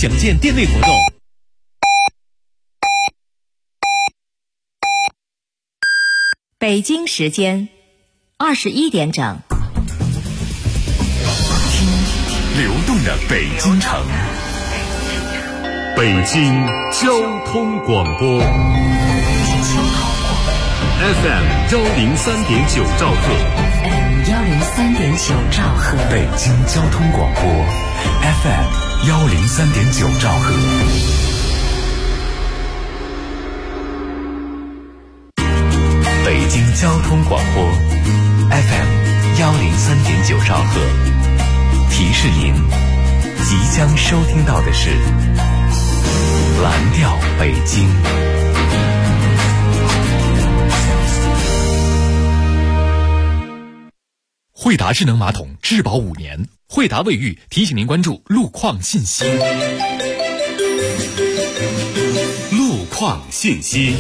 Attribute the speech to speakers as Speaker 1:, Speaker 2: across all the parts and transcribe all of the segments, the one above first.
Speaker 1: 详见店内活动。
Speaker 2: 北京时间21点整。
Speaker 3: 听流动的北京城，北京交通广播 FM 103.9兆赫
Speaker 2: ，FM 103.9兆赫，
Speaker 3: 北京交通广播 FM 103.9兆赫。北京交通广播 FM 103.9兆赫，提示您即将收听到的是蓝调北京。
Speaker 1: 惠达智能马桶质保5年，惠达卫浴提醒您关注路况信息。路况信息。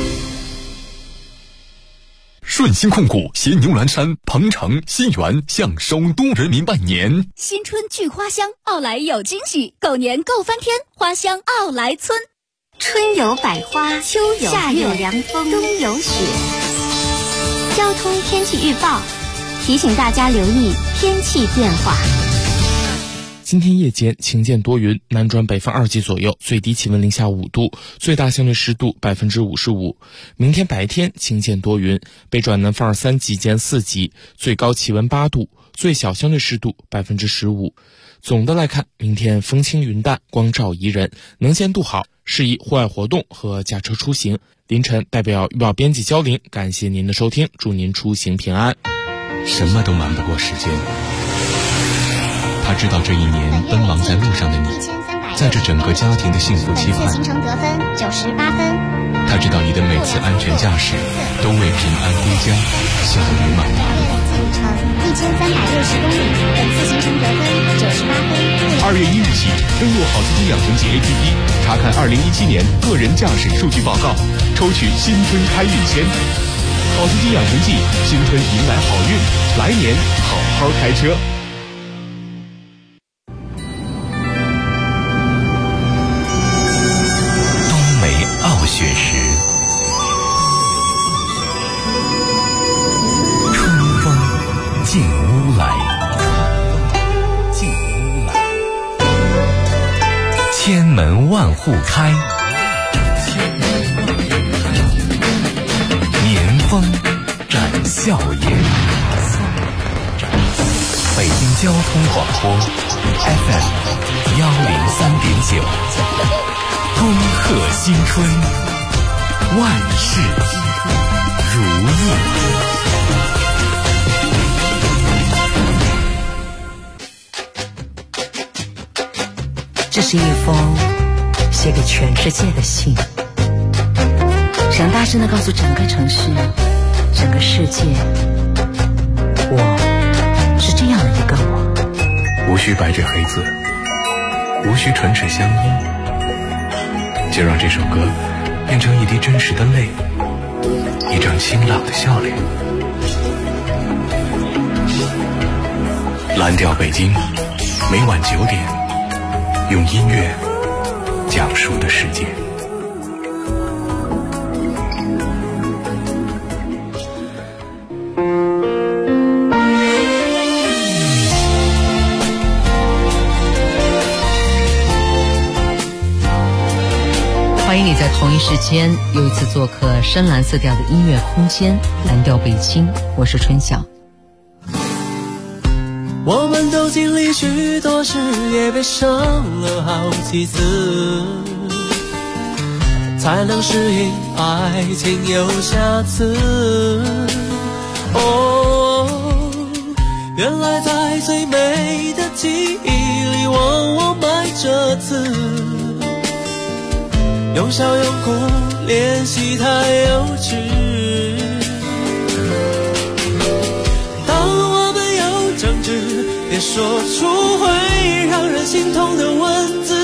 Speaker 1: 顺鑫控股携牛栏山、鹏城、新源向首都人民拜年。
Speaker 4: 新春聚花香，奥莱有惊喜，狗年够翻天，花香奥莱村。
Speaker 5: 春有百花，秋有夏有凉风，冬有雪。交通天气预报提醒大家留意天气变化。
Speaker 6: 今天夜间晴间多云，南转北风2级左右，最低气温零下5度，最大相对湿度55%。明天白天晴间多云，北转南风3级间4级，最高气温8度，最小相对湿度15%。总的来看，明天风轻云淡，光照宜人，能见度好，适宜户外活动和驾车出行。凌晨代表预报编辑焦玲，感谢您的收听，祝您出行平安。
Speaker 7: 什么都瞒不过时间，他知道这一年奔忙在路上的你，载着整个家庭的幸福期盼。
Speaker 5: 行程得分98分。
Speaker 7: 他知道你的每次安全驾驶都为平安归家笑语满堂。
Speaker 5: 路程1360公里，本次行程得分98分。
Speaker 1: 2月1日起，登录好司机养成记 APP， 查看2017年个人驾驶数据报告，抽取新春开运签。好司机养成记，新春迎来好运，来年好好开车。
Speaker 3: 冬梅傲雪时，春风进屋来，千门万户开，年风展笑颜。北京交通广播 FM 103.9，恭贺新春，万事如意。
Speaker 2: 这是一封写给全世界的信，想大声地告诉整个城市、整个世界，我是这样的一个我。
Speaker 7: 无需白纸黑字，无需唇齿相依，就让这首歌变成一滴真实的泪，一张清朗的笑脸。蓝调北京，每晚9点，用音乐讲述的世界。
Speaker 2: 欢迎你在同一时间又一次做客深蓝色调的音乐空间，蓝调北京，我是春晓。
Speaker 8: 我们都经历许多事，也被伤了好几次，才能适应爱情有瑕疵。哦，原来在最美的记忆里，往往埋着刺，用笑用哭练习太幼稚。当我们有争执，别说出会让人心痛的文字，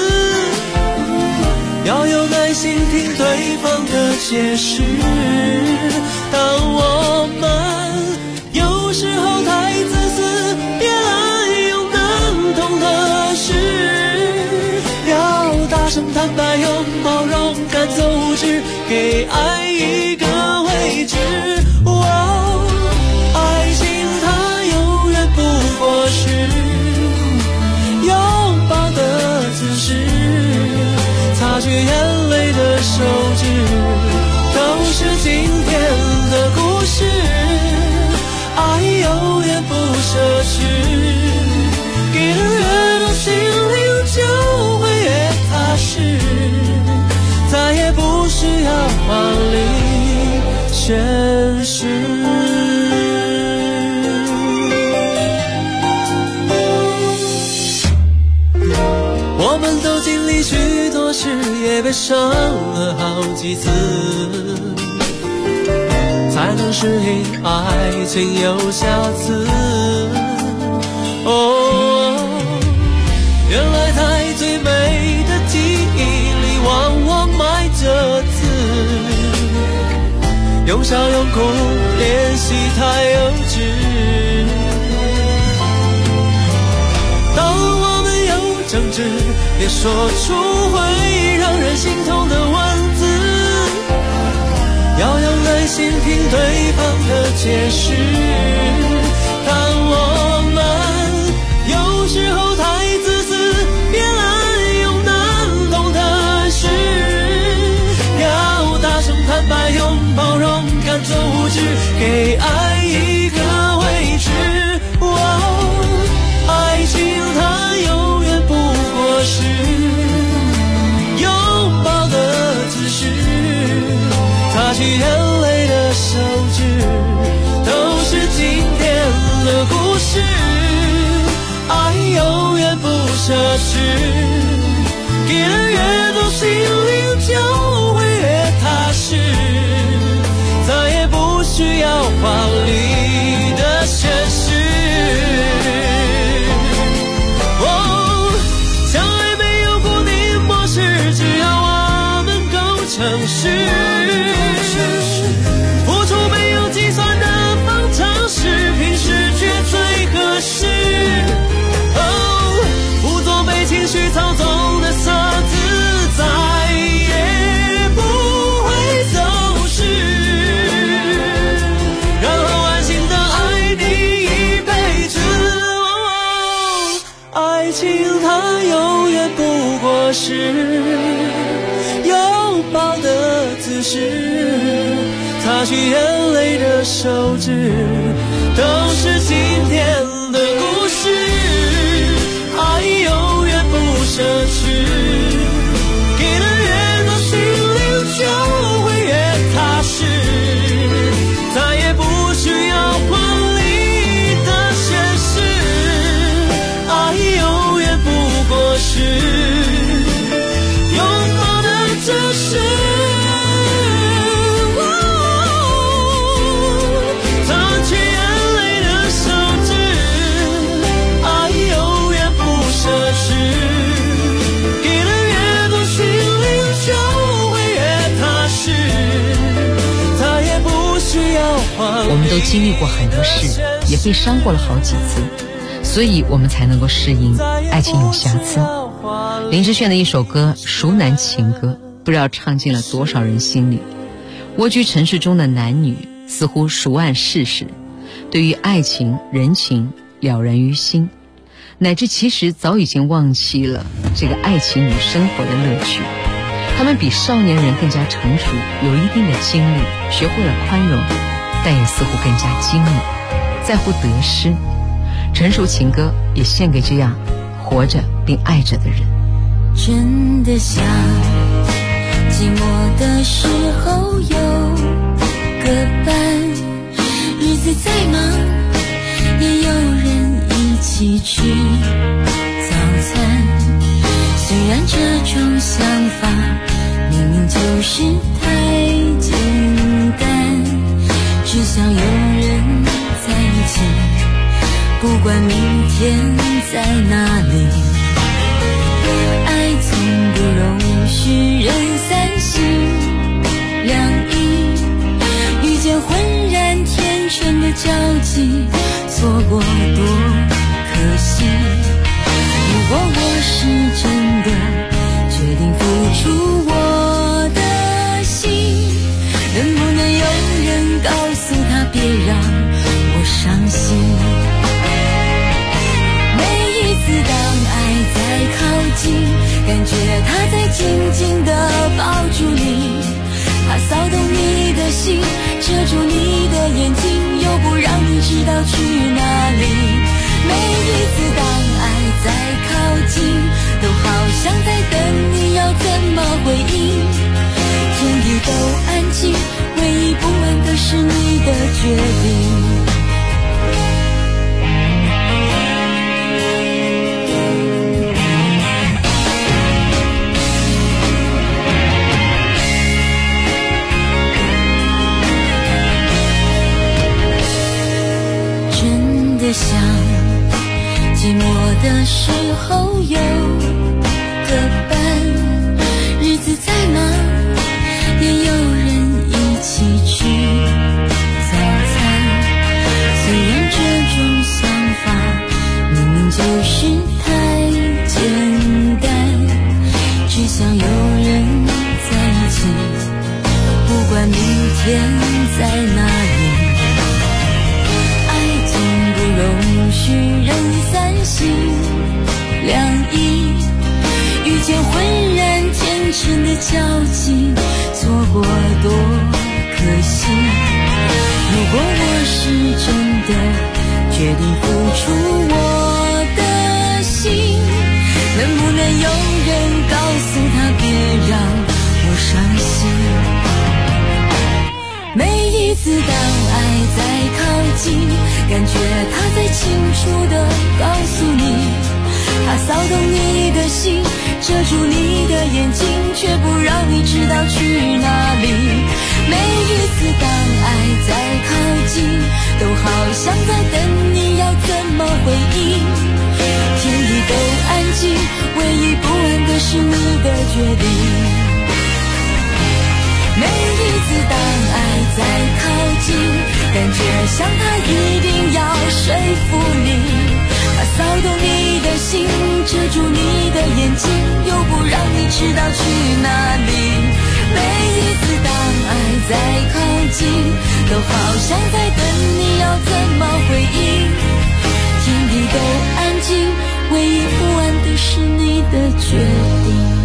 Speaker 8: 要有耐心听对方的解释。当我们有时候太自私，别滥用能痛的事，要声坦白，用包容赶走无知，给爱一个位置。爱情它永远不过是拥抱的姿势，擦去眼泪的手指，都是今天的故事。爱永远不奢侈，给的越多，心灵就会越踏实，再也不需要华丽宣誓。我们都经历许多事，也被伤了好几次，才能适应爱情有瑕疵。原来在最美的记忆里，往往埋着刺，用笑用哭练习太幼稚。当我们有争执，别说出会让人心痛的文字，要有耐心听对方的解释。但我们有时候太自私，别滥用难懂的事，要大声坦白，用包容赶走无知，给爱一个位置。爱情它永远不过是拥抱的姿势，擦去眼泪的手指，都是今天的故事。爱永远不奢侈，给的越多，心灵就会越踏实，再也不需要华丽的宣誓。相爱没有固定模式，只要我们够诚实，付出没有计算的方程式，平时却最合适。不做被情绪操纵的色字，再也不会走失，然后安心的爱你一辈子。爱情它永远不过是拥抱的姿势，擦去眼泪的手指，都是今天的故事。爱永远不奢侈，给的越多，心灵就会越踏实，再也不需要华丽的宣誓。爱永远不过是拥抱的姿势，擦去眼泪的手指，爱永远不奢侈，给的越多，心灵就会越踏实，再也不需要华丽。
Speaker 2: 我们都经历过很多事，也被伤过了好几次，所以我们才能够适应爱情有瑕疵。林志炫的一首歌《熟男情歌》，不知道唱进了多少人心里。蜗居城市中的男女似乎熟谙世事，对于爱情人情了然于心，乃至其实早已经忘记了这个爱情与生活的乐趣。他们比少年人更加成熟，有一定的经历，学会了宽容，但也似乎更加精明，在乎得失。成熟情歌也献给这样活着并爱着的人。
Speaker 9: 真的想寂寞的时候有个伴，日子再忙也有人一起吃早餐。虽然这种想法明明就是太简单，只想有人在一起，不管明天在哪里。爱从不容许人三心两意，遇见浑然天成的交集，错过多可惜。如果我是真的决定付紧紧地抱住你，怕骚动你的心，遮住你的眼睛，又不让你知道去哪里。每一次当爱在靠近，都好像在等你要怎么回应。天地都安静，唯一不安的是你的决定。真的想寂寞的时候有个伴，日子再忙也有人一起吃早餐。虽然这种想法明明就是太简单，只想有人在一起，不管明天在哪里。容许人散心两意，遇见浑然天成的交集，错过多可惜。如果我是真的决定付出我的心，能不能有人告诉他别让我伤心。每一次当爱在靠近，感觉他在清楚地告诉你，他骚动你的心，遮住你的眼睛，却不让你知道去哪里。每一次当爱在靠近，都好像在等你要怎么回应。天地都安静，唯一不安的是你的决定。每一次当爱在靠近，感觉像他一定要说服你，他骚动你的心，遮住你的眼睛，又不让你知道去哪里。每一次当爱在靠近，都好像在等你要怎么回应。天地都安静，唯一不安的是你的决定。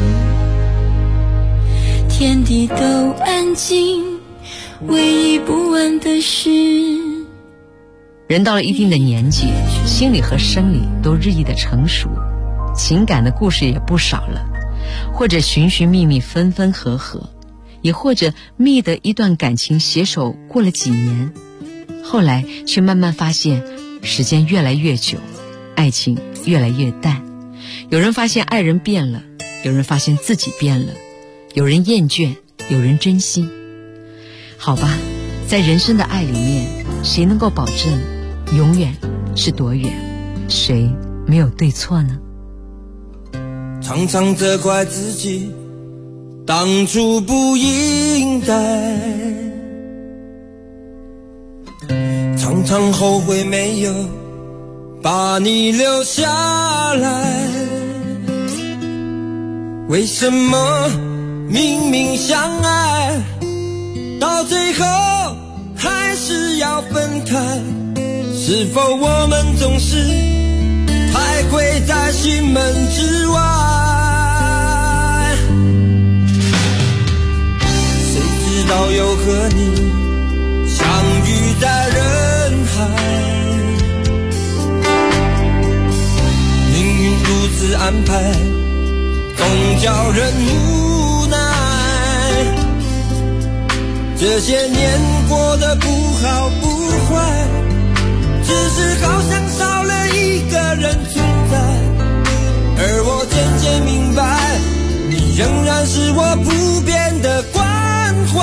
Speaker 9: 天地都安静，唯一不安的是。
Speaker 2: 人到了一定的年纪，心理和生理都日益的成熟，情感的故事也不少了，或者寻寻觅觅，分分合合，也或者觅得一段感情携手过了几年，后来却慢慢发现时间越来越久，爱情越来越淡。有人发现爱人变了，有人发现自己变了，有人厌倦，有人真心。好吧，在人生的爱里面，谁能够保证永远是多远？谁没有对错呢？
Speaker 8: 常常责怪自己当初不应该，常常后悔没有把你留下来。为什么明明相爱，到最后还是要分开？是否我们总是徘徊在心门之外？谁知道又和你相遇在人海，命运如此安排，总叫人无奈。这些年过得不好不坏，只是好像少了一个人存在。而我渐渐明白，你仍然是我不变的关怀。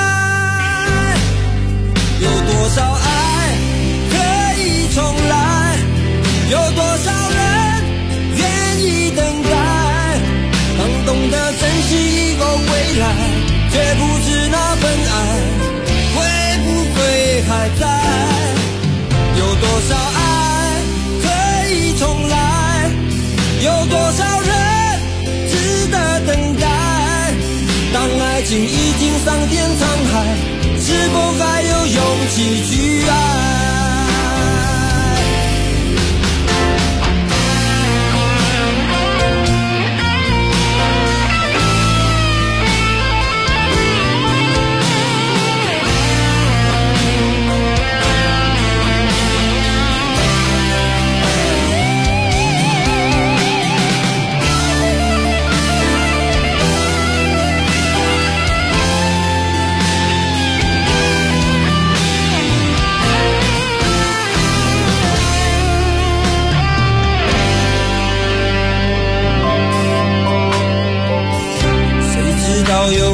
Speaker 8: 有多少爱可以重来，有多少人愿意等待。当懂得珍惜以后归来，却不知那份爱会不会还在。有多少爱可以重来，有多少人值得等待。当爱情已经桑田沧海，是否还有勇气去爱？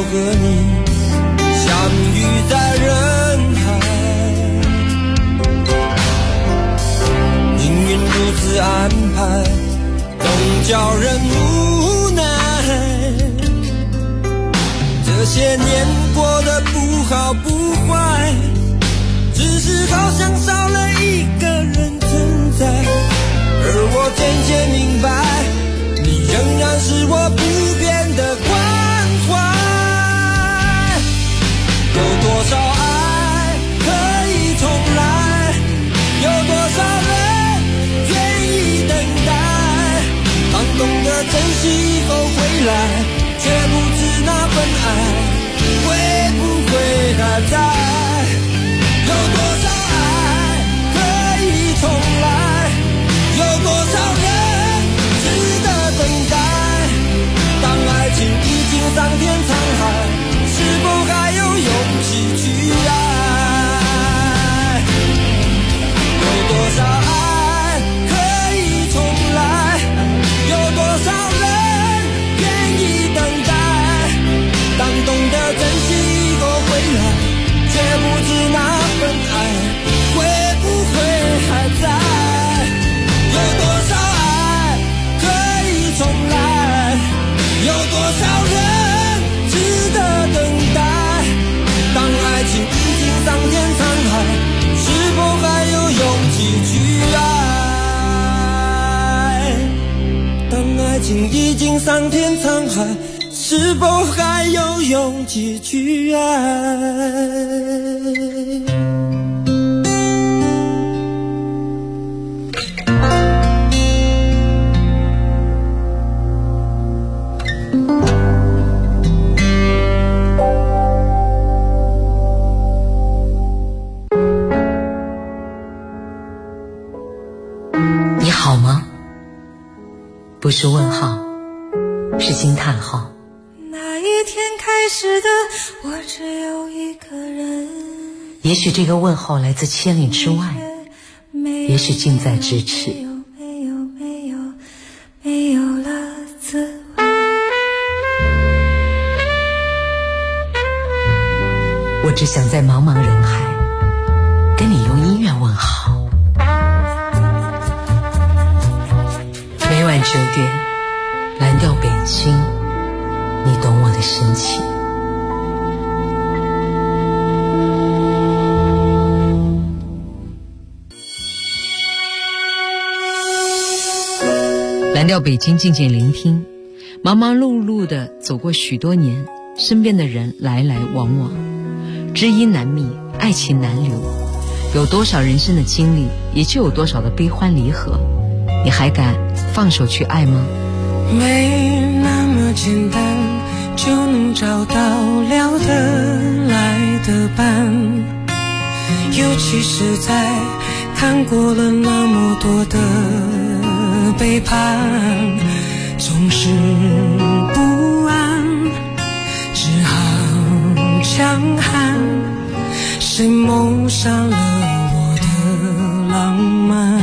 Speaker 8: 和你相遇在人海，命运如此安排，总叫人无奈。这些年过得不好不坏，只是好像少了一个人存在，而我渐渐明白，你仍然是我不变的关怀。有多少爱可以重来，有多少人愿意等待，当懂得珍惜以后回来，却不知那份爱会不会还在。有多少爱可以重来，有多少人值得等待，当爱情已经桑田沧海，是否还有勇气去爱？有多少爱可以重来，有多少人愿意等待，当懂得珍惜以后回来，却不知那份爱会不会还在。有多少爱可以重来，有多少人值得等待，当爱情已经桑田沧海，是否还有勇气去爱？当爱情已经桑田沧海，是否还有勇气去爱？
Speaker 2: 你好吗？不是问号，是惊叹号。
Speaker 9: 那一天开始的我只有一个人，
Speaker 2: 也许这个问候来自千里之外，也许近在咫尺。
Speaker 9: 没有了滋味。
Speaker 2: 我只想在茫茫人海跟你用音乐问好。每晚9点，蓝调北京，你懂我的深情。蓝调北京，静静聆听。忙忙碌碌地走过许多年，身边的人来来往往，知音难觅，爱情难留。有多少人生的经历，也就有多少的悲欢离合。你还敢放手去爱吗？
Speaker 8: 没那么简单就能找到聊得来的伴，尤其是在看过了那么多的背叛，总是不安，只好强悍。谁谋杀了我的浪漫？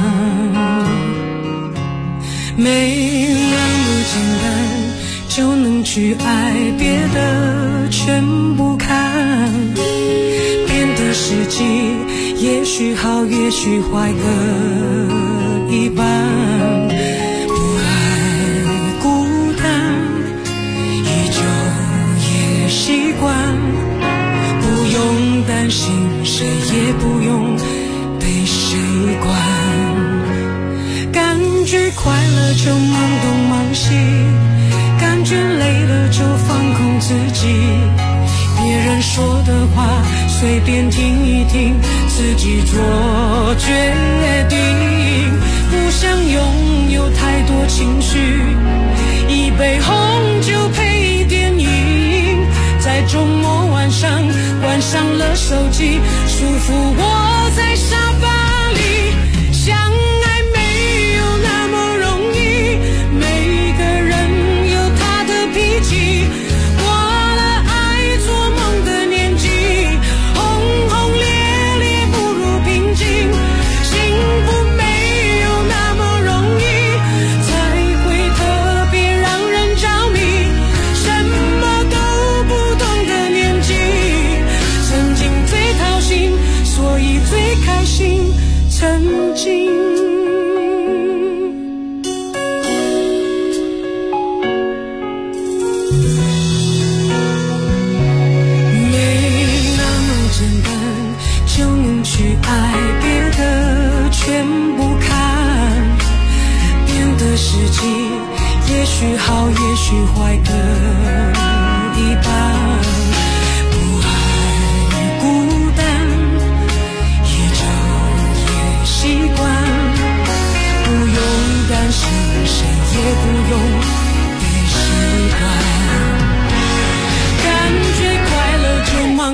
Speaker 8: 没那么简单就能去爱，别的全不看。变的时机也许好也许坏各一半，不爱孤单依旧也习惯，不用担心谁也不用被谁管，感觉快乐就忙东忙西，感觉累了就放空自己，别人说的话随便听一听，自己做决定，不想拥有太多情绪，一杯红酒配电影，在周末晚上关上了手机，舒服窝在沙发里。相爱没有那么容易，每个人有他的脾气，过了爱做梦的年纪，轰轰烈烈不如平静，幸福没有那么容易，才会特别让人着迷，什么都不懂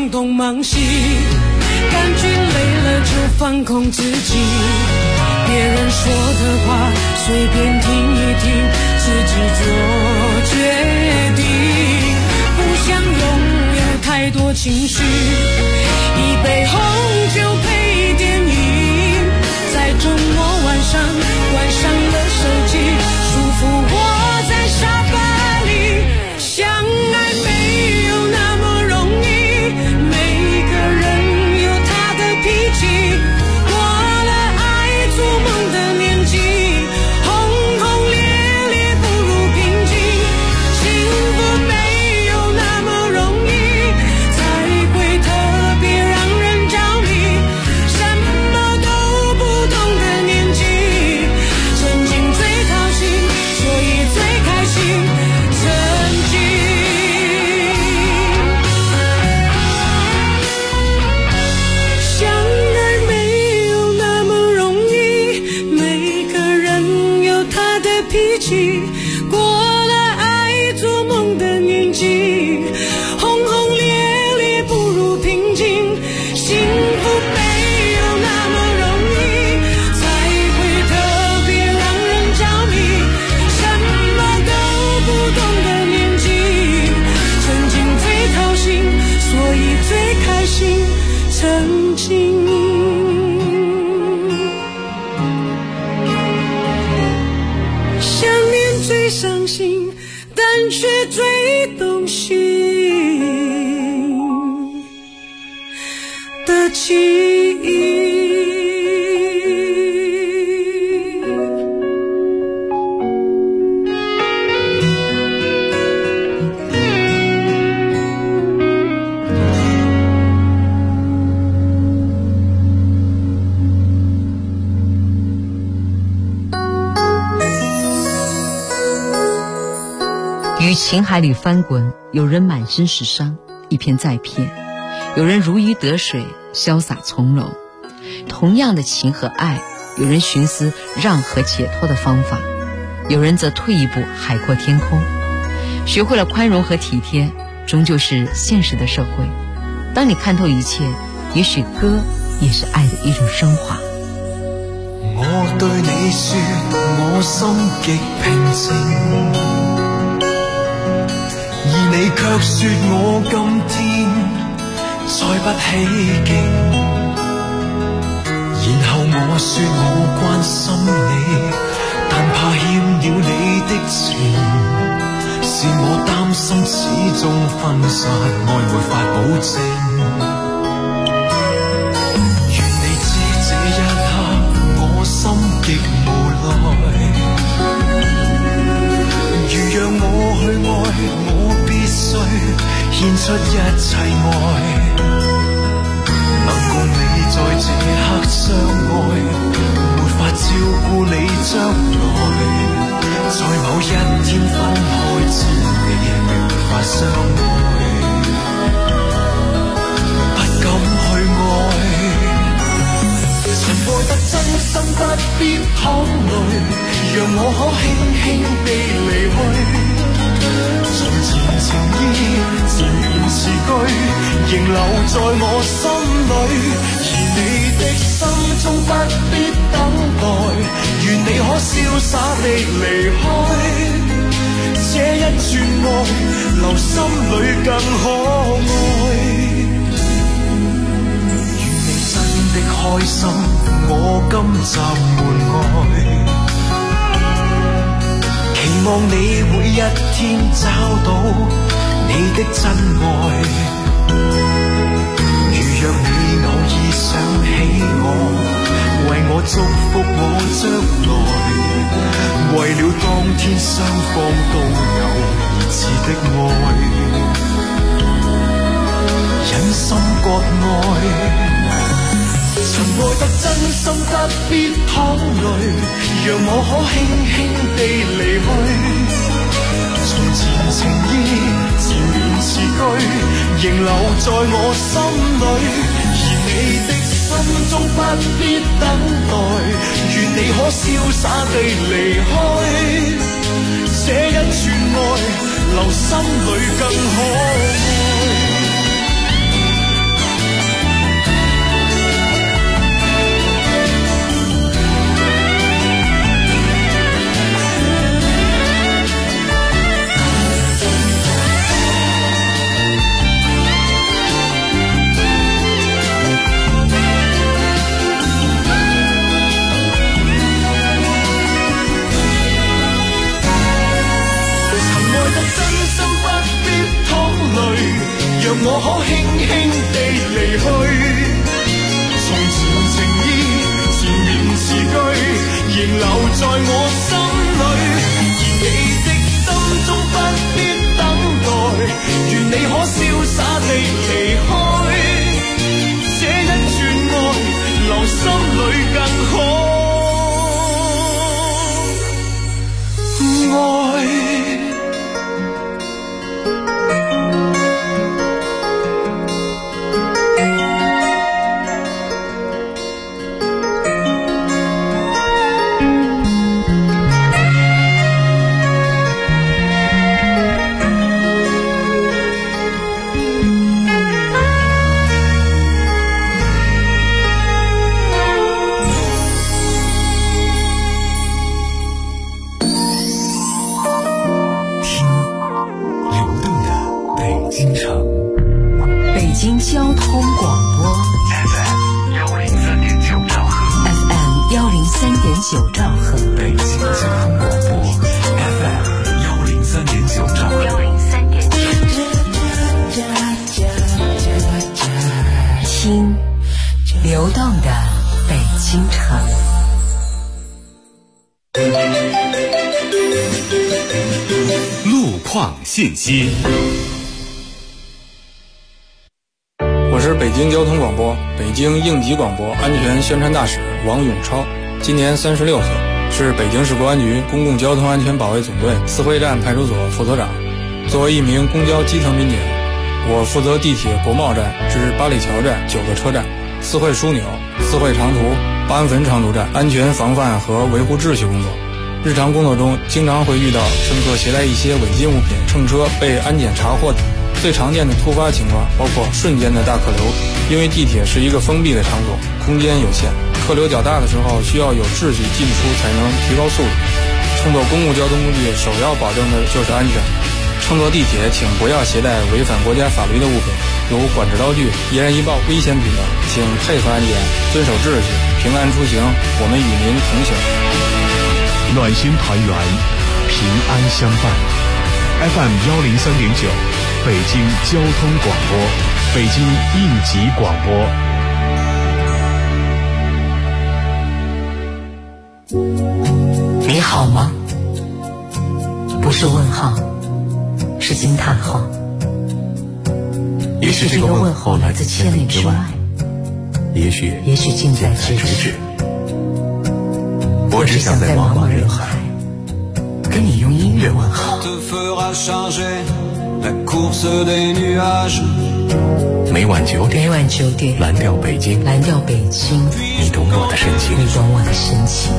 Speaker 8: 通通忙兮，感觉累了就放空自己，别人说的话随便听一听，自己做决定，不想拥有太多情绪，一杯红酒配电影，在周末晚上关上了手机，舒服窝在沙发里，相爱没有那么容易，每个人有他的脾气，过了爱做梦的年纪，轰轰烈烈不如平静，幸福没有那么容易，才会特别让人着迷，什么都不懂的年纪，曾经最掏心，所以最开心，曾经相爱没有那么容易，每个人有他的脾气，过了爱做梦的年纪，轰轰烈烈不如平静，幸福没有那么容易，才会特别让人着迷，什么都不懂的年纪，曾经最掏心，所以最开心，曾经想念最伤心，但却最动心的记忆。
Speaker 2: 于情海里翻滚，有人满身是伤，一骗再骗；有人如鱼得水，潇洒从容。同样的情和爱，有人寻思让和解脱的方法，有人则退一步海阔天空。学会了宽容和体贴，终究是现实的社会。当你看透一切，也许歌也是爱的一种升华。
Speaker 8: 我對你說，我心極平靜，而你卻說我今天再不起勁，然後我說我關心你，但怕欠了你的情，是我擔心始終分散，愛沒法保證。願你知這一刻我心極無奈，如讓我去愛，我必須獻出一切愛，能共你在這刻相愛，沒法照顧你將來，在某一天分開之地，沒法相愛，不敢去愛。曾愛得真心不必淌淚，讓我可輕輕地離去。從前情意自然詞句，仍留在我心裏。而你的心中不必等待，願你可瀟灑地離開。這一串愛留心裏更可愛。的開心，我今集門外，期望你會一天找到你的真愛。如若你偶爾想起我，為我祝福我將來，為了當天雙方都有熱熾的愛，忍心割愛。曾愛得真心不必淌淚，讓我可輕輕地離去。從前情意自然詞句，仍留在我心裏。而你的心中不必等待，願你可瀟灑地離開。這一串愛留心裏更可愛。 我可輕輕地離去。從前情意前言詞句，仍留在我心裏。而你的心中不必等待，願你可瀟灑地離開。這一串愛，留心裏更好。
Speaker 2: 交通广播
Speaker 3: FM 103.9兆赫
Speaker 2: FM 103.9兆赫
Speaker 3: 北京交通广播 FM 103.9兆赫
Speaker 2: 听流动的北京城。
Speaker 3: 路况信息。
Speaker 10: 我是北京交通广播北京应急广播安全宣传大使王永超，今年36岁，是北京市公安局公共交通安全保卫总队四惠站派出所副所长。作为一名公交基层民警，我负责地铁国贸站至八里桥站9个车站，四惠枢纽、四惠长途、八安汾长途站安全防范和维护秩序工作。日常工作中经常会遇到乘客携带一些违禁物品乘车被安检查获。最常见的突发情况包括瞬间的大客流，因为地铁是一个封闭的场所，空间有限，客流较大的时候需要有秩序进出才能提高速度。乘坐公共交通工具首要保证的就是安全。乘坐地铁请不要携带违反国家法律的物品，如管制刀具、易燃易爆、危险品等，请配合安检，遵守秩序，平安出行，我们与您同行。
Speaker 1: 暖心团圆，平安相伴。FM 103.9，北京交通广播，北京应急广
Speaker 2: 播。你好吗？不是问号，是惊叹号。也许这个问候来自千里之外，也许近在咫尺。我只想在茫茫人海跟你用音乐问候。
Speaker 3: 每晚9点，蓝调北京，你懂我的深情。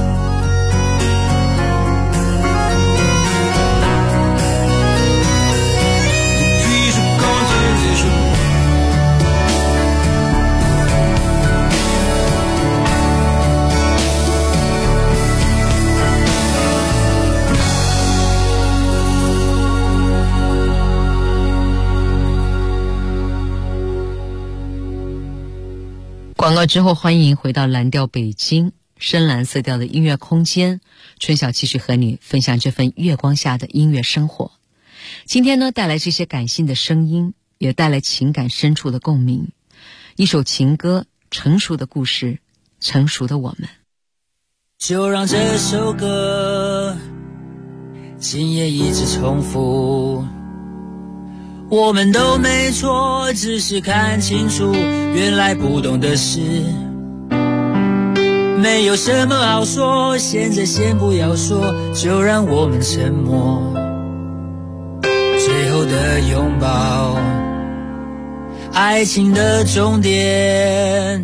Speaker 2: 广告之后，欢迎回到蓝调北京，深蓝色调的音乐空间。春晓继续和你分享这份月光下的音乐生活。今天呢，带来这些感性的声音，也带来情感深处的共鸣。一首情歌，成熟的故事，成熟的我们。
Speaker 8: 就让这首歌今夜一直重复，我们都没错，只是看清楚原来不懂的事，没有什么好说，现在先不要说，就让我们沉默，最后的拥抱，爱情的终点。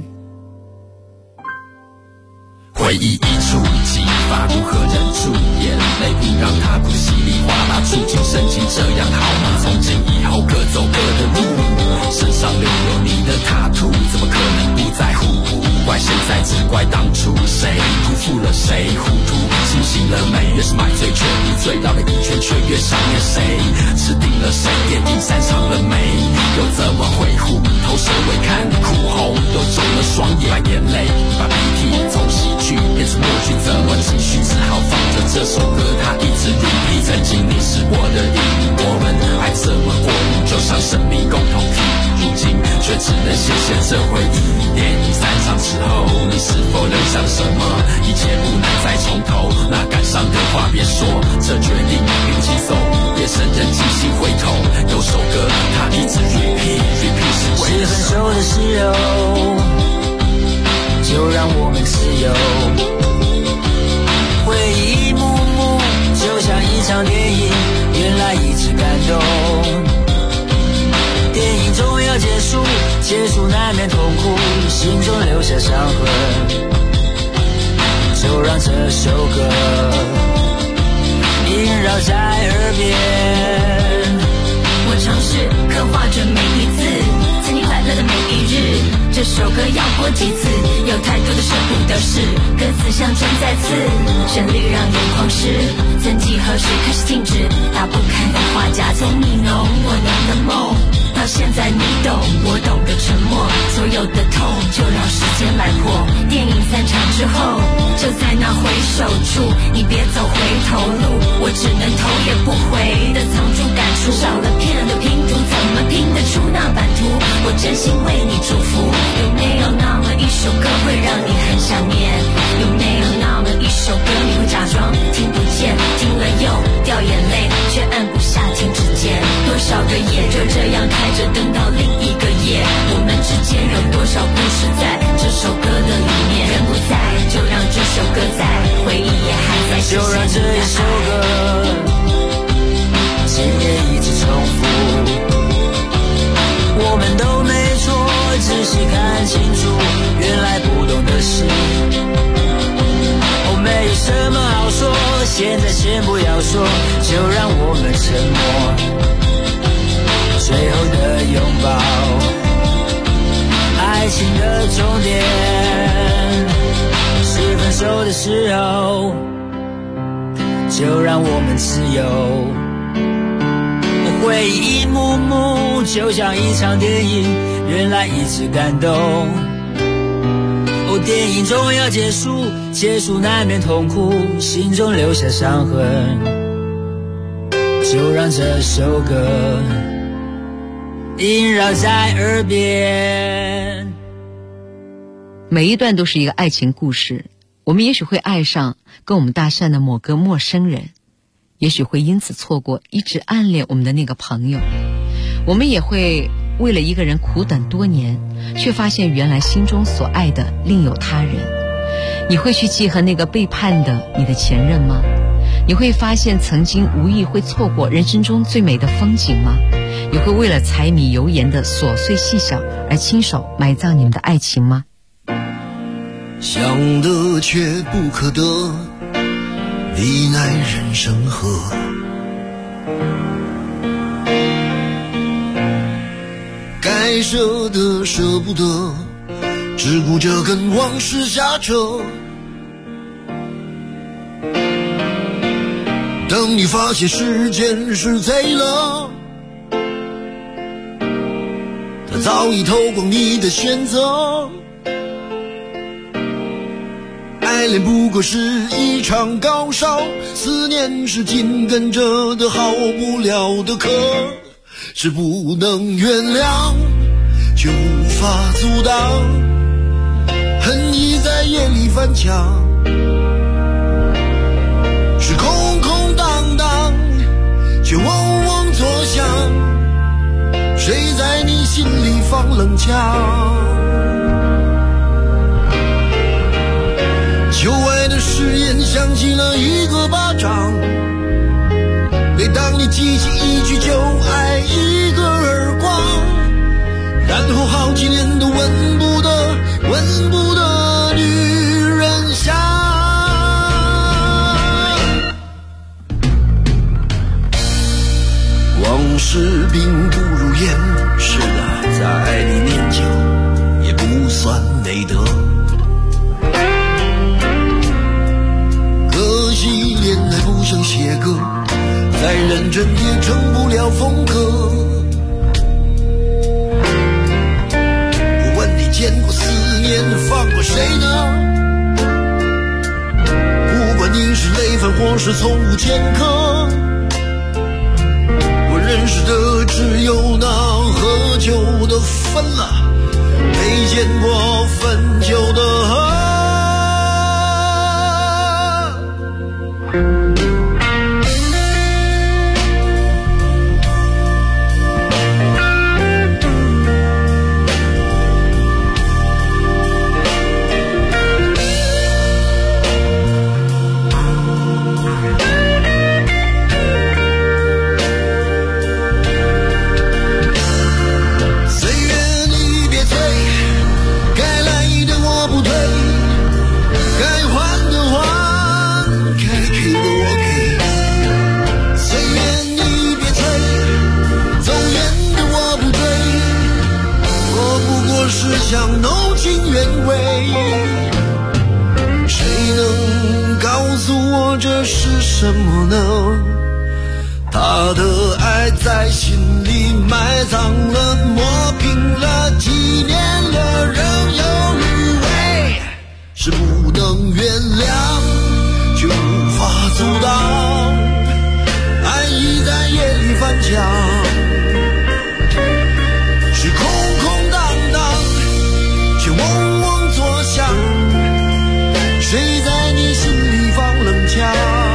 Speaker 11: 回忆一触即发，如何忍住眼泪不让它不稀里哗啦触景生情，这样好吗？从今以后各走各的路，身上留有你的塔图，怎么可能不在乎？不怪现在，只怪当初谁辜负了谁，糊涂清醒了没？越是买醉却不醉，绕了一圈却越想念谁，吃定了谁？电影散场了没？又怎么会虎头蛇尾？看你哭红又肿了双眼，把眼泪把鼻涕从喜剧变成默剧，怎么继续？只好放着这首歌，它一直repeat。曾经你是我的影，我们爱这么过瘾，就像生命共同体。 只能写这回忆。电影散场之后，你是否能想什么？一切不能再重头，那感伤的话别说，这决定并起走，别承认记性回头。有首歌它一直 repeat 是为了
Speaker 8: 分手的时候，就让我们自由。回忆一幕幕，就像一场电影，原来一直感动。电影终要结束，结束难免痛苦，心中留下伤痕。就让这首歌萦绕在耳边。
Speaker 9: 我尝试刻画着每一次曾经快乐的每一日，这首歌要播几次，有太多的舍不得事，歌词像针在刺，旋律让眼眶湿。曾几何时开始静止，打不开的画夹，从你浓我浓的梦，到现在你懂我懂的沉默，所有的痛就让时间来破。电影散场之后，就在那回首处，你别走回头路，我只能头也不回的藏住感触，少了片的拼图，怎么拼得出那版图？我真心为你祝福。有没有那么一首歌会让你很想念？有没有那么一首歌你会假装听不见，听了又掉眼泪，却按不下停止键？多少个夜就这样开着灯到另一个夜，我们之间有多少故事在这首歌的里面？人不在，就让这首歌在，回忆也还在，
Speaker 8: 就让这一首歌今夜一直重复。我们都没错，仔细看清楚，原来不懂的事。哦，没有什么好说，现在先不要说，就让我们沉默。最后的拥抱，爱情的终点是分手的时候，就让我们自由。回忆一幕幕，就像一场电影，原来一直感动。哦，电影终要结束，结束难免痛苦，心中留下伤痕。就让这首歌萦绕在耳边。
Speaker 2: 每一段都是一个爱情故事，我们也许会爱上跟我们搭讪的某个陌生人，也许会因此错过一直暗恋我们的那个朋友，我们也会为了一个人苦等多年，却发现原来心中所爱的另有他人。你会去记恨那个背叛的你的前任吗？你会发现曾经无意会错过人生中最美的风景吗？你会为了柴米油盐的琐碎细小而亲手埋葬你们的爱情吗？
Speaker 12: 想得却不可得，你奈人生何？该舍的舍不得，只顾着跟往事瞎扯。等你发现时间是贼了，他早已偷光你的选择。爱恋不过是一场高烧，思念是紧跟着的好不了的课，是不能原谅却无法阻挡，恨意在夜里翻墙，是空空荡荡却嗡嗡作响，谁在你心里放冷枪？旧爱的誓言响起了一个巴掌，每当你记起一句就爱一个耳光，然后好几年都闻不得女人香。往事并不如烟，是的，在爱里念旧也不算美德。可惜恋爱不像写歌，再认真也成不了风格。我问你见过思念放过谁呢？不管你是累犯或是从无前科，我认识的只有那喝酒的分了。 想浓情原味，谁能告诉我这是什么呢？他的爱在心里埋葬了，磨平了，几年了，仍有余味，是不能原谅，却无法阻挡，爱意在夜里翻墙，是空空荡荡，却嗡嗡作响，谁在你心里放冷枪？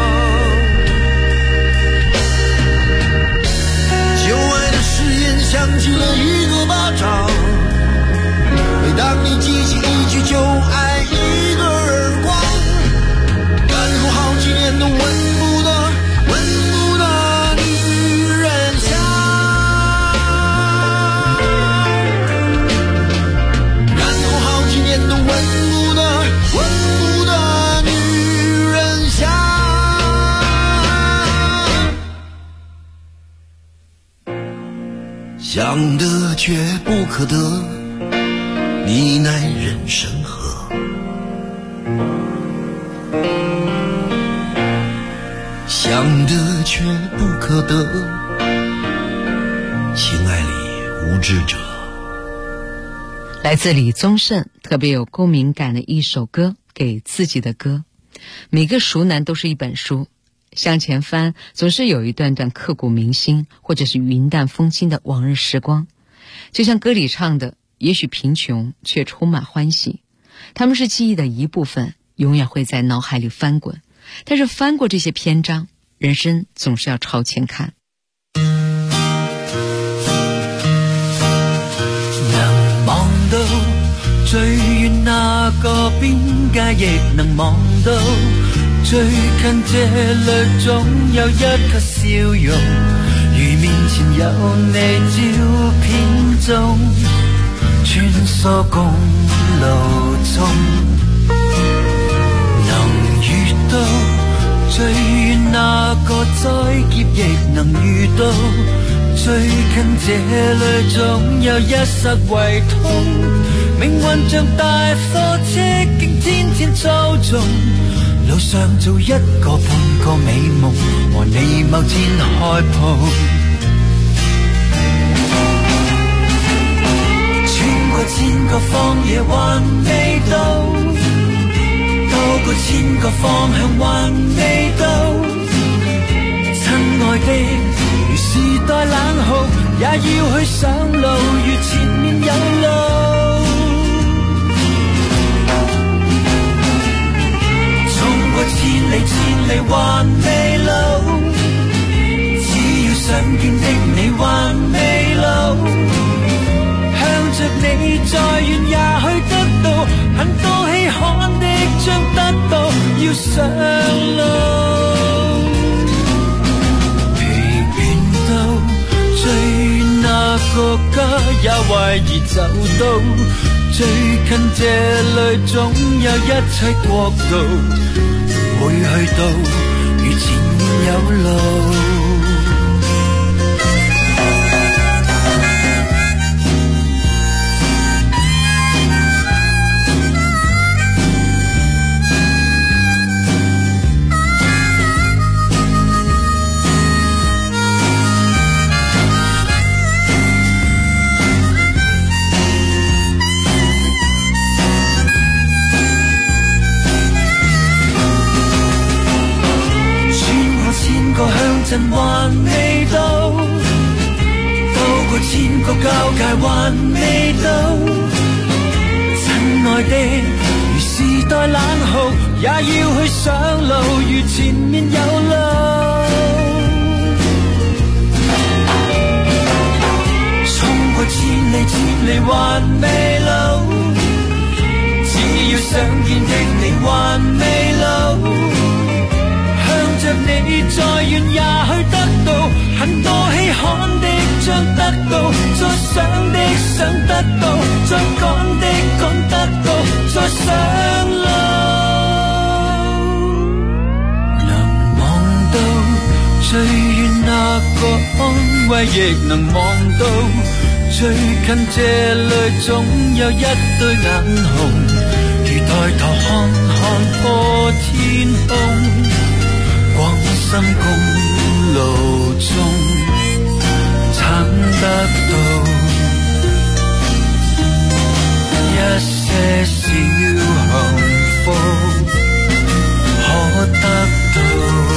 Speaker 12: 响起了一个巴掌，每当你记起一句就爱，一个耳光，然后好几年都闻不得女人香，然后好几年都闻不得女人香。想得却不可得，你奈人生何？想得却不可得，情爱里无知者。
Speaker 2: 来自李宗盛特别有共鸣感的一首歌，给自己的歌。每个熟男都是一本书，向前翻，总是有一段段刻骨铭心或者是云淡风轻的往日时光。就像歌里唱的，也许贫穷却充满欢喜，他们是记忆的一部分，永远会在脑海里翻滚。但是翻过这些篇章，人生总是要朝前看。
Speaker 8: 能望到最遠那個邊界，亦能望到最近這裏總有一個笑容，如面前有你照片中穿梭公路中，能遇到最遠那個災劫，亦能遇到最近這裏總有一剎胃痛，命運像大貨車竟天天操縱，路上做一個半個美夢，和你某天開鋪，穿過千個荒野還未到，兜過千個方向還未到，親愛的，如時代冷酷，也要去上路，如前面有路。千里千里還未老，只要想見的你還未老，向着你再遠也許得到，很多稀罕的將得到，要上路。疲倦到最遠那個家也懷疑走到，最近這裏總有一切國度，會去到如前面有路。還未到，兜過千個交界還未到，親愛的，如時代冷酷，也要去上路，如前面有路。衝過千里千里還未老，只要想見的你還未老，着你再遠也許得到，很多稀罕的將得到，再想的想得到，再趕的趕得到，再上路。能望到最遠那個安慰，亦能望到最近這裏總有一對眼紅，如抬頭看看破天空，廣深公路中尋得到一些小幸福，可得到。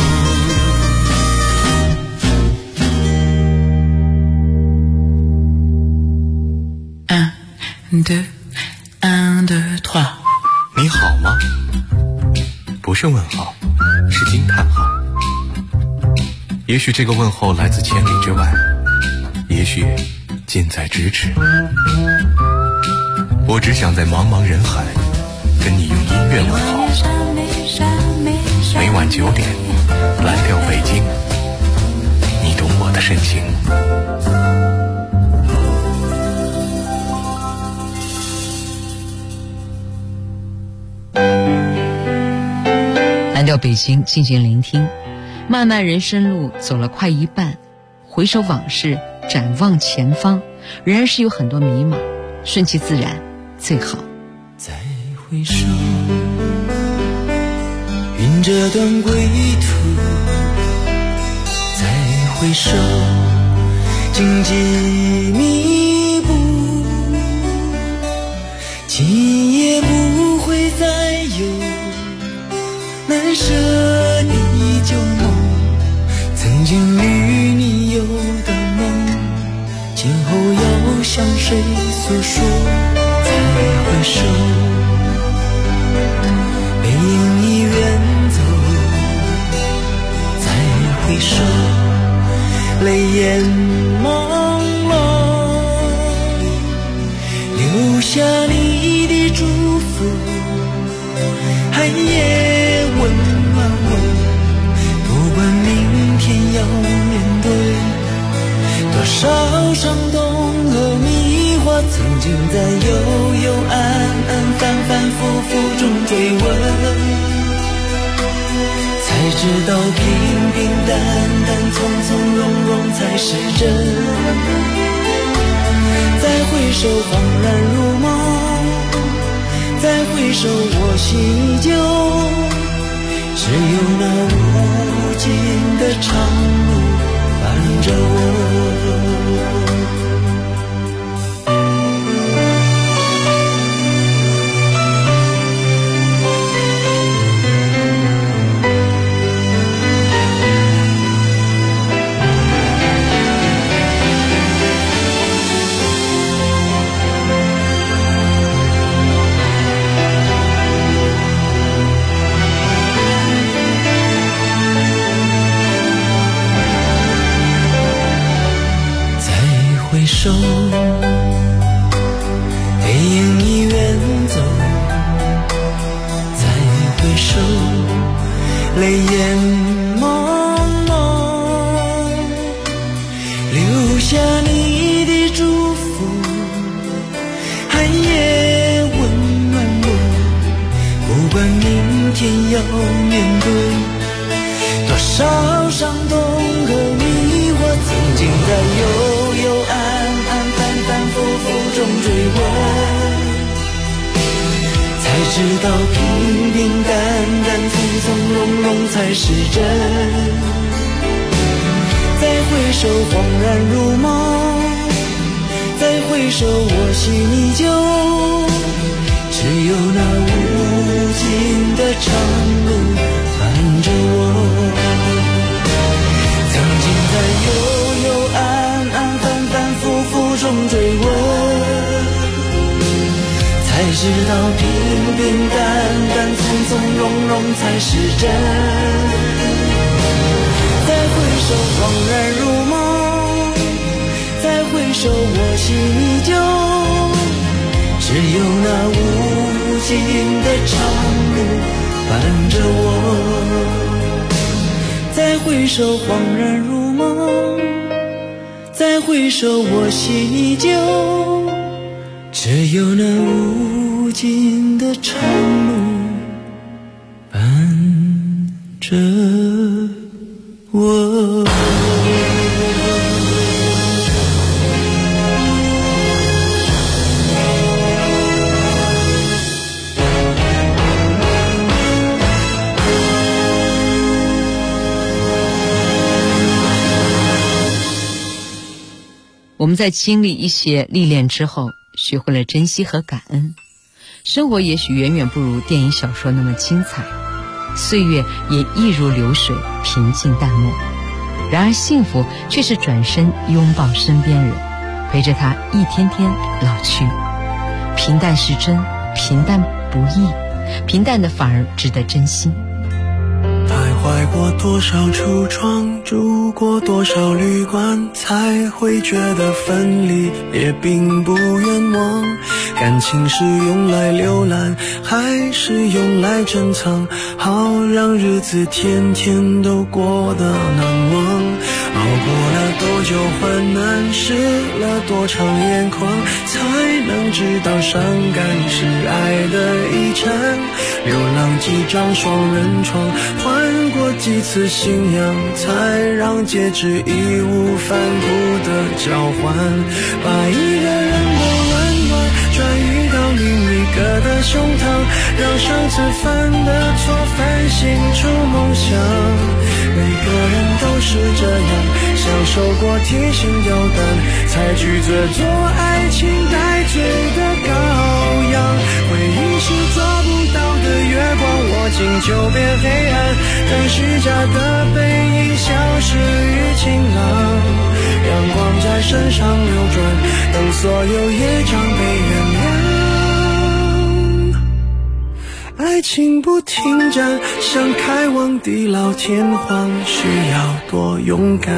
Speaker 7: 你好吗？不是问号，是惊叹号。也许这个问候来自千里之外，也许近在咫尺。我只想在茫茫人海跟你用音乐问候。每晚9点，蓝调北京，你懂我的深情。
Speaker 2: 蓝调北京，静静聆听。漫漫人生路走了快一半，回首往事，展望前方，仍然是有很多迷茫，顺其自然最好。
Speaker 8: 再回首，云这段归途，再回首，荆棘密布，今夜不会再有难舍的旧梦，曾经与你有的梦，今后要向谁诉说？再回首，背影已远走，再回首，泪眼朦胧，留下你的祝福，寒夜温暖我，不管明天要面对多少伤痛和迷惑，曾经在幽幽暗暗反反复复中追问，才知道平平淡淡从从容容才是真。再回首恍然如梦，再回首我心依旧，只有那无尽的长路伴着我。回首，背影已远走，再回首，泪眼朦胧，留下你的祝福，寒夜温暖我，不管明天要面对多少伤痛和迷惑，曾经在幽幽暗暗反反复复中追问，才知道平平淡淡从从容容才是真。再回首恍然如梦，再回首我心依旧，只有那无尽的长路伴着我。曾经在幽幽暗暗反反复复中追问，才知道平平淡淡从从容容才是真。再回首恍然如梦，再回首我心依旧，只有那无尽的长路伴着我。再回首恍然如梦，再回首我心依旧，只有那无尽的长路伴着我。
Speaker 2: 们在经历一些历练之后，学会了珍惜和感恩。生活也许远远不如电影小说那么精彩，岁月也一如流水，平静淡漠。然而幸福却是转身拥抱身边人，陪着他一天天老去。平淡是真，平淡不易，平淡的反而值得珍惜。
Speaker 8: 徘徊过多少橱窗，住过多少旅馆，才会觉得分离也并不冤枉。感情是用来浏览，还是用来珍藏？好让日子天天都过得难忘。熬过了多久患难，湿了多长眼眶，才能知道伤感是爱的遗产。流浪几张双人床，换过几次信仰，才让戒指义无反顾的交换。把一个人的温暖转移到另一个的胸膛，让上次犯的错反省出梦想。每个人都是这样，享受过提心吊胆，才拒绝做爱情带罪的羔羊。回忆是抓不到的月光，握紧就变黑暗，等虚假的背影消失于晴朗。阳光在身上流转，等所有业障被原谅。爱情不停站，想开往地老天荒，需要多勇敢。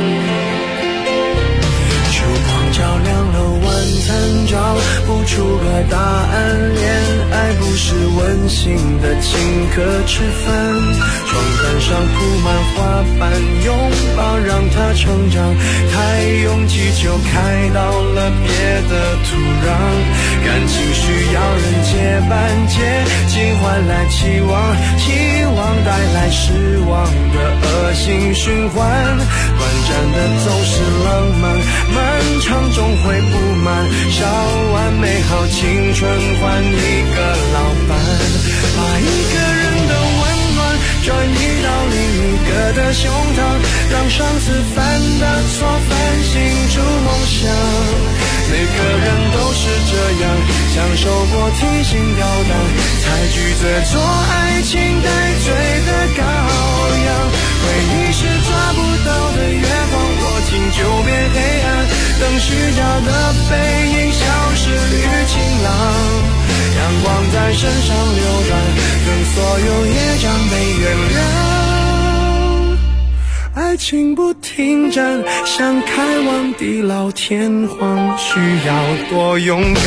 Speaker 8: 烛光照亮了晚餐，找不出个答案。恋爱不是温馨的请客吃饭，床单上铺满花瓣，拥抱让它成长。太拥挤就开到了别的土壤，感情需要人接班，接近换来期望，期望带来失望的恶性循环。短暂的总是浪漫，漫长终会不满，烧完美好青春换一个老伴。把一个人的温暖转移到另一个的胸膛，让上次犯的错反省出梦想。每个人都是这样，享受过提心吊胆，才拒绝做爱情带罪的羔羊。回忆是抓不到的月光，握紧就变黑暗，等虚假的背影消失于晴朗。阳光在身上流转，等所有业障被原谅。爱情不停站，想开往地老天荒，需要多勇敢。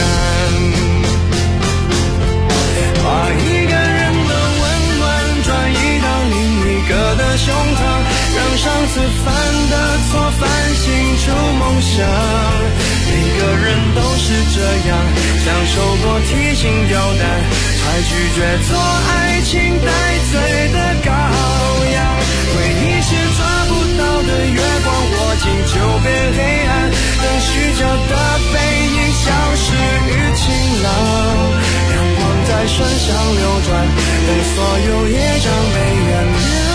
Speaker 8: 把一个人的温暖转移到另一个的胸膛，让上次犯的错反省出梦想。每个人都是这样，享受过提心吊胆，才拒绝做爱情带罪的羔羊。回忆是抓不到的月光，握紧就变黑暗，等虚假的背影消失于晴朗。阳光在身上流转，等所有业障被原谅。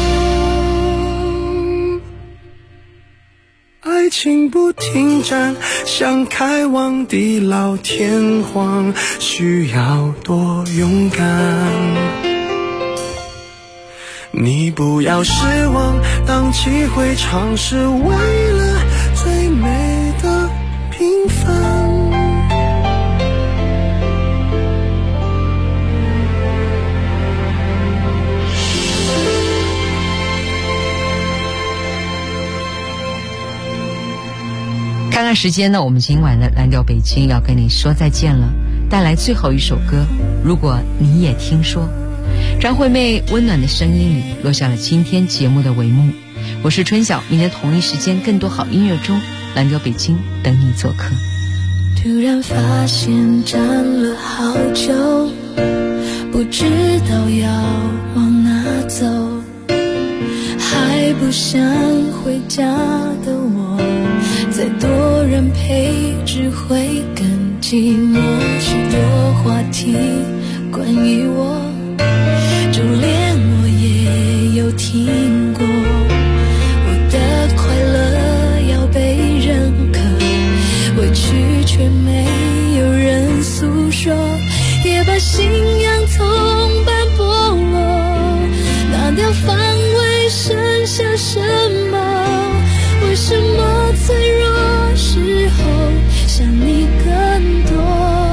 Speaker 8: 爱情不停站，想开往地老天荒，需要多勇敢。你不要失望，荡气回肠是为了最美的平凡。
Speaker 2: 看看时间呢，我们今晚的蓝调北京要跟你说再见了，带来最后一首歌，如果你也听说。张惠妹温暖的声音里落下了今天节目的帷幕。我是春晓，明天同一时间更多好音乐中，蓝调北京等你做客。
Speaker 9: 突然发现站了好久，不知道要往哪走，还不想回家的我，再多人陪只会更寂寞。许多话题关于我，就连我也有听过。我的快乐要被认可， 却没有人诉说，也把信仰同伴剥落。拿掉防卫，剩下什么？为什么脆弱时候想你更多？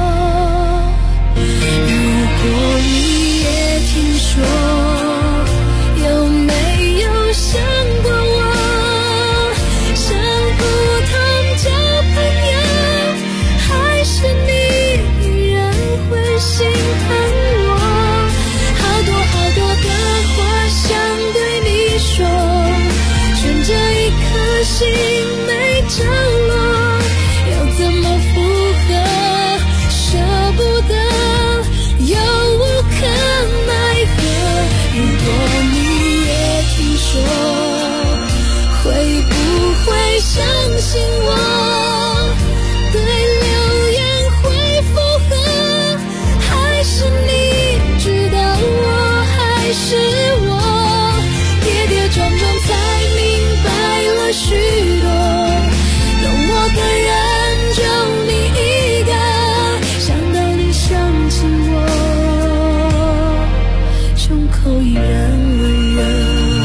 Speaker 9: 如果你也听说，有没有想过我？像普通交朋友，还是你依然会心疼我？好多好多的话想对你说，悬着一颗心没着落，要怎么附和？舍不得，又无可奈何。如果你也听说，会不会相信我？对流言会附和，还是你知道我还是我？跌跌撞撞才明白了许多，懂我的人就你一个，想到你想起我，胸口依然温热。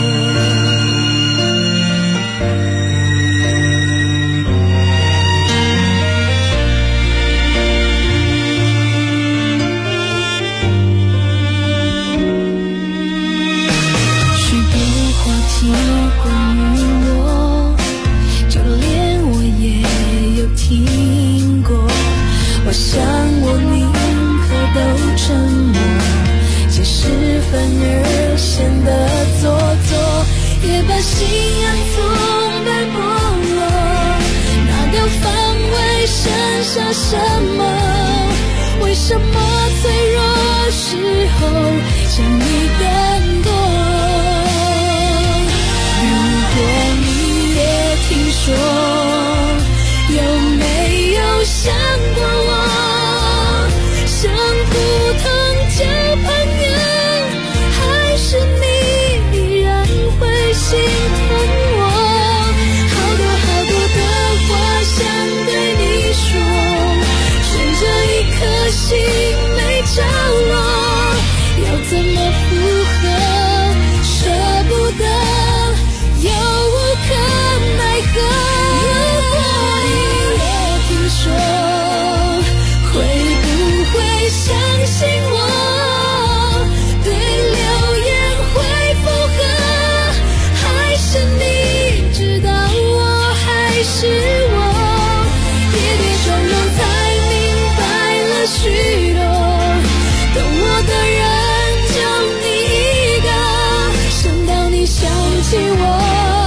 Speaker 9: 许多话题关于我，就连我也有听过。我想我宁可都沉默，解释反而显得做作，也把信仰从白剥落。拿掉防卫，剩下什么？为什么脆弱时候想你更多？如果你也听说，有没有想过我？像普通交朋友，还是你依然会心疼我？好多好多的话想对你说，悬着一颗心没着落，要怎么附和？舍不得，又无可奈何。如果你也听说，会不会相信我？对流言会附和，还是你知道我还是我？跌跌撞撞才明白了许多，懂我的人就你一个，想到你想起我，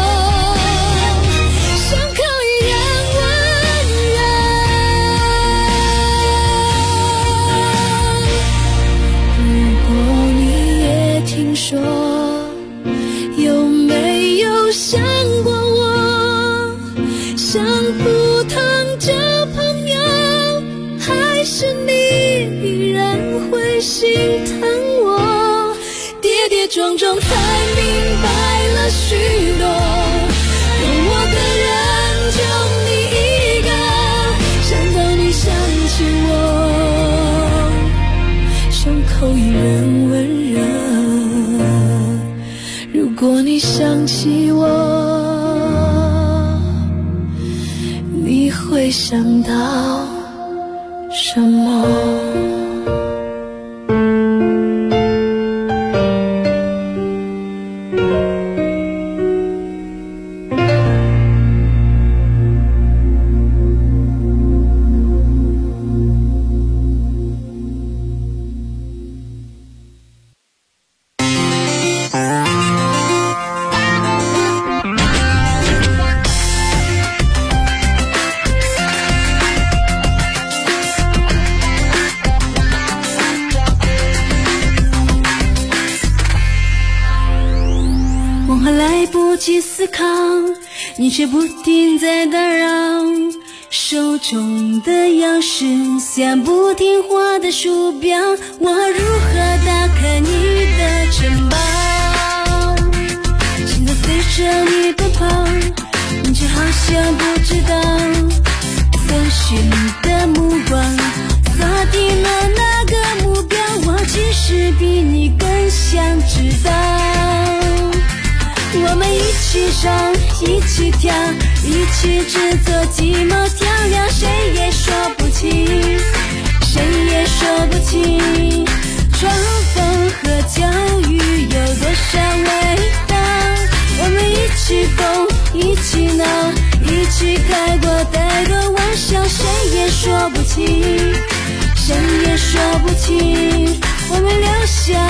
Speaker 9: 胸口依然温热。如果你也听说，有没有想过我？像普通交朋友，还是你依然会心疼我？跌跌撞撞才明白了许多，懂我的人就你一个，想到你想起我，胸口依然温热。如果你想起我，你会想到什么？思考，你却不停在打扰，手中的钥匙像不听话的鼠标，我如何打开你的城堡？心在随着你奔跑，你却好像不知道， 搜寻的目光，锁定了那个目标，我其实比你更想知道。我们一起上，一起跳，一起制作鸡毛调料，谁也说不清，谁也说不清，双峰和教育有多少味道。我们一起疯，一起闹，一起开过太多玩笑，谁也说不清，谁也说不清，我们留下